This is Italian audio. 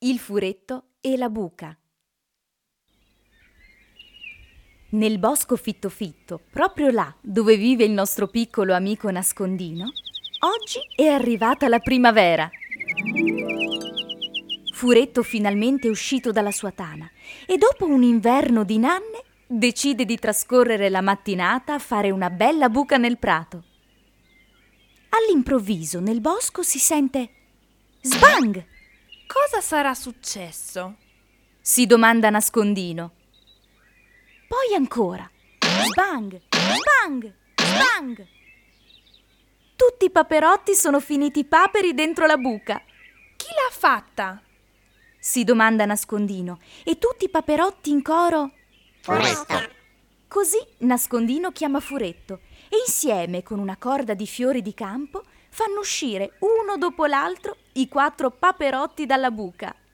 Il furetto e la buca. Nel bosco fitto fitto, proprio là dove vive il nostro piccolo amico nascondino, oggi è arrivata la primavera. Furetto finalmente è uscito dalla sua tana e dopo un inverno di nanne decide di trascorrere la mattinata a fare una bella buca nel prato. All'improvviso nel bosco si sente sbang! Cosa sarà successo? Si domanda nascondino. Poi ancora sbang, sbang, sbang! Tutti i paperotti sono finiti paperi dentro la buca. Chi l'ha fatta? Si domanda nascondino e tutti i paperotti in coro Furetto. Così nascondino chiama Furetto e insieme con una corda di fiori di campo fanno uscire uno dopo l'altro i 4 paperotti dalla buca.